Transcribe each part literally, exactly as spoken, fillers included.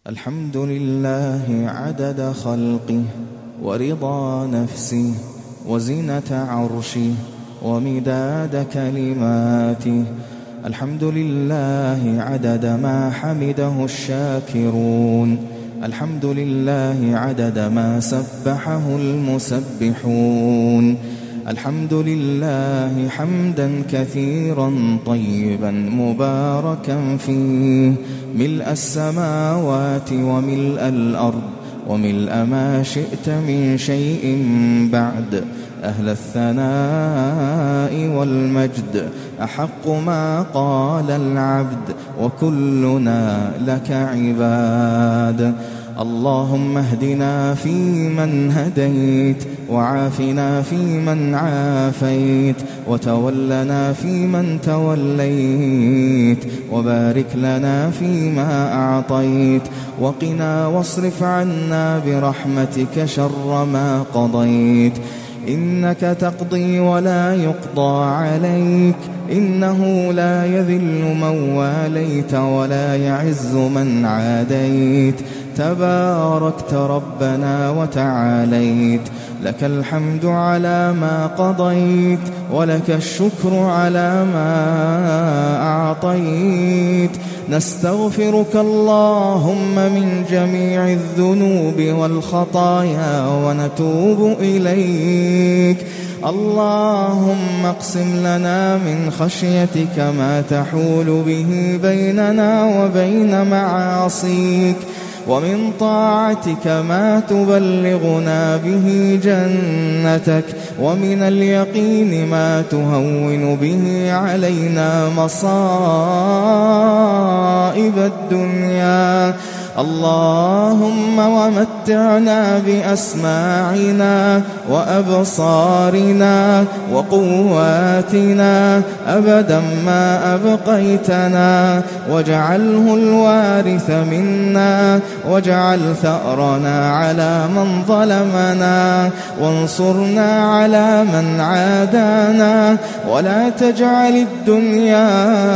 الحمد لله عدد خلقه ورضا نفسه وزنة عرشه ومداد كلماته. الحمد لله عدد ما حمده الشاكرون. الحمد لله عدد ما سبحه المسبحون. الحمد لله حمدا كثيرا طيبا مباركا فيه، ملء السماوات وملء الأرض وملء ما شئت من شيء بعد. أهل الثناء والمجد أحق ما قال العبد، وكلنا لك عباد. اللهم اهدنا فيمن هديت، وعافنا فيمن عافيت، وتولنا فيمن توليت، وبارك لنا فيما أعطيت، وقنا واصرف عنا برحمتك شر ما قضيت. إنك تقضي ولا يقضى عليك، إنه لا يذل من واليت ولا يعز من عاديت. تباركت ربنا وتعاليت، لك الحمد على ما قضيت، ولك الشكر على ما أعطيت. نستغفرك اللهم من جميع الذنوب والخطايا ونتوب إليك. اللهم اقسم لنا من خشيتك ما تحول به بيننا وبين معاصيك، ومن طاعتك ما تبلغنا به جنتك، ومن اليقين ما تهون به علينا مصائب الدنيا. اللهم ومتعنا بأسماعنا وأبصارنا وقواتنا أبدا ما أبقيتنا، واجعله الوارث منا، واجعل ثأرنا على من ظلمنا، وانصرنا على من عادانا، ولا تجعل الدنيا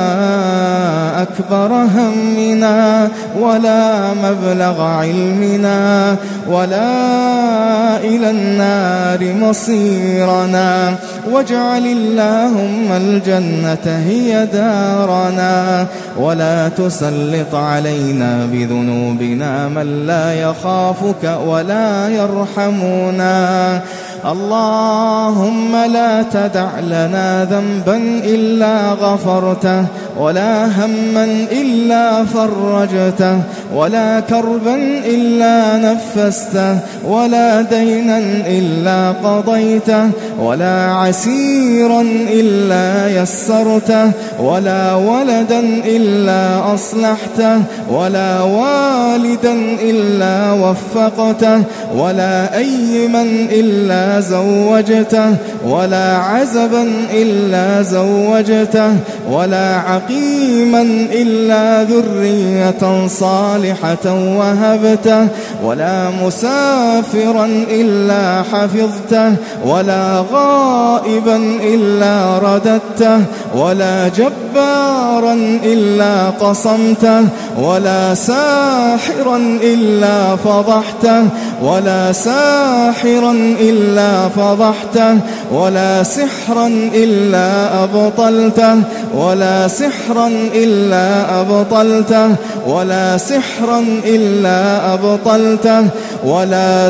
أكبر همنا ولا مبلغ علمنا ولا إلى النار مصيرنا، واجعل اللهم الجنة هي دارنا، ولا تسلط علينا بذنوبنا من لا يخافك ولا يرحمنا. اللهم لا تدع لنا ذنبا إلا غفرته، ولا هما إلا فرجته، ولا كربا إلا نفسته، ولا دينا إلا قضيته، ولا عسيرا إلا يسرته، ولا ولدا إلا أصلحته، ولا والدا إلا وفقته، ولا أيما إلا زوجته، ولا عزبا إلا زوجته، ولا عقيما إلا ذرية صالحة وهبته، ولا مسافرا إلا حفظته، ولا غائبا إلا رددته، ولا جبارا إلا قصمته، ولا ساحرا إلا فضحته، ولا ساحرا إلا فضحته، ولا سحرا إلا أبطلته، ولا سحرا إلا أبطلته، ولا سحرا إلا أبطلته، ولا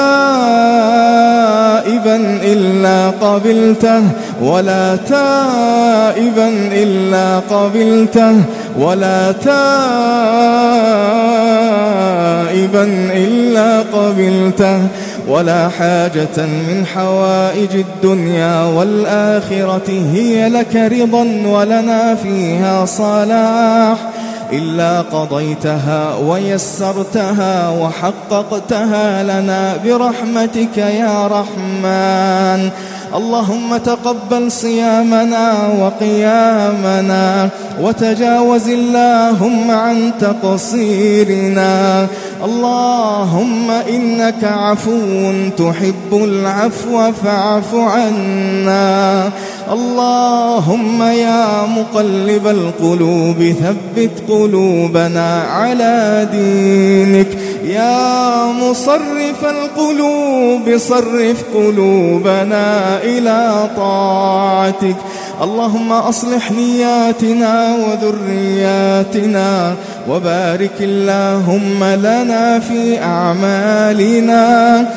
تائبا إلا قبلته، ولا تائبا إلا قبلته، ولا تائبا إلا قبلته. ولا حاجة من حوائج الدنيا والآخرة هي لك رضا ولنا فيها صلاح إلا قضيتها ويسرتها وحققتها لنا برحمتك يا رحمن. اللهم تقبل صيامنا وقيامنا، وتجاوز اللهم عن تقصيرنا. اللهم إنك عفو تحب العفو فاعف عنا. اللهم يا مقلب القلوب ثبت قلوبنا على دينك. يا مصرف القلوب صرف قلوبنا إلى طاعتك. اللهم أصلح نياتنا وذرياتنا وبارك اللهم لنا في أعمالنا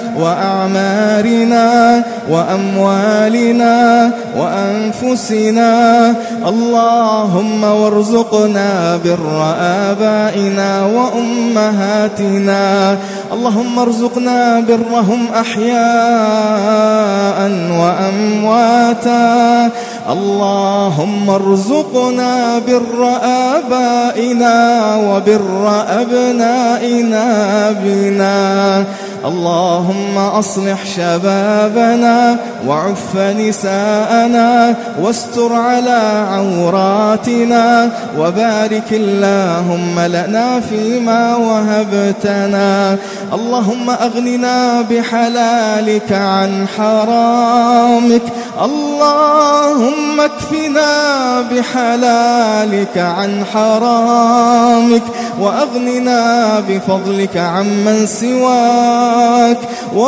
وأعمارنا وأموالنا وأنفسنا. اللهم وارزقنا بر آبائنا وأمهاتنا. اللهم ارزقنا برهم أحياء وأمواتا. اللهم ارزقنا بر آبائنا وبر أبنائنا بنا. اللهم أصلح شبابنا وعف نساءنا واستر على عوراتنا وبارك اللهم لنا فيما وهبتنا. اللهم أغننا بحلالك عن حرامك. اللهم اكفنا بحلالك عن حرامك وأغننا بفضلك عمن سواك.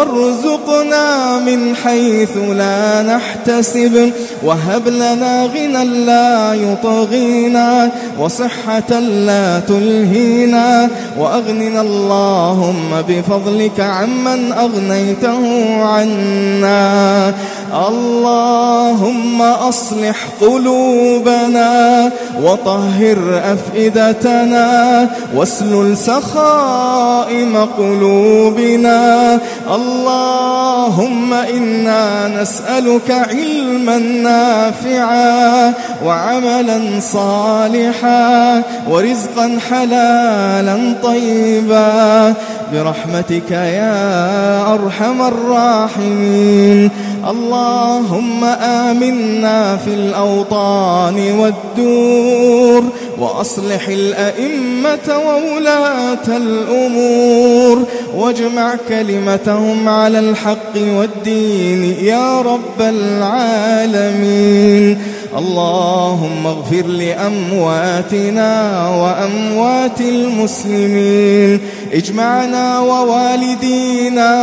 وارزقنا من حيث لا نحتسب وهب لنا غنى لا يطغينا وصحة لا تلهينا وأغننا اللهم بفضلك عمن أغنيته عنا. اللهم أصلح قلوبنا وطهر أفئدتنا واسلل سخائم قلوبنا. اللهم إنا نسألك علما نافعا وعملا صالحا ورزقا حلالا طيبا برحمتك يا أرحم الراحمين. اللهم آمنا في الأوطان والدور وأصلح الأئمة وولاة الأمور واجمع كلمتهم على الحق والدين يا رب العالمين. اللهم اغفر لأمواتنا وأموات المسلمين. اجمعنا ووالدينا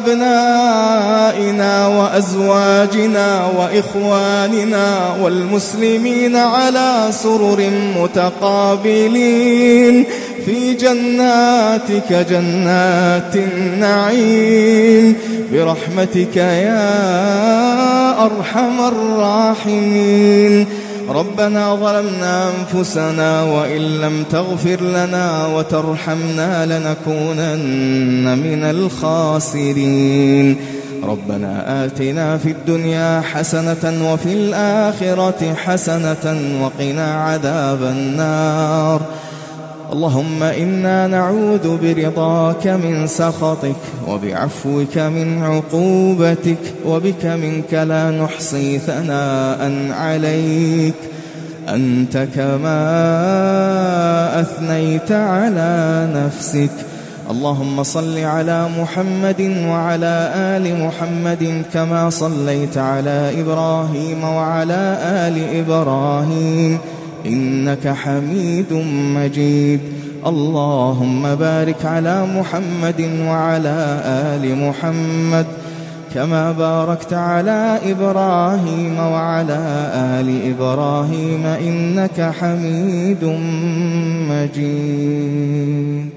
وأبنائنا وأزواجنا وإخواننا والمسلمين على سرر متقابلين في جناتك جنات النعيم برحمتك يا أرحم الراحمين. ربنا ظلمنا أنفسنا وإن لم تغفر لنا وترحمنا لنكونن من الخاسرين. ربنا آتنا في الدنيا حسنة وفي الآخرة حسنة وقنا عذاب النار. اللهم إنا نعوذ برضاك من سخطك وبعفوك من عقوبتك وبك منك لا نحصي ثناء عليك أنت كما أثنيت على نفسك. اللهم صل على محمد وعلى آل محمد كما صليت على إبراهيم وعلى آل إبراهيم إنك حميد مجيد. اللهم بارك على محمد وعلى آل محمد كما باركت على إبراهيم وعلى آل إبراهيم إنك حميد مجيد.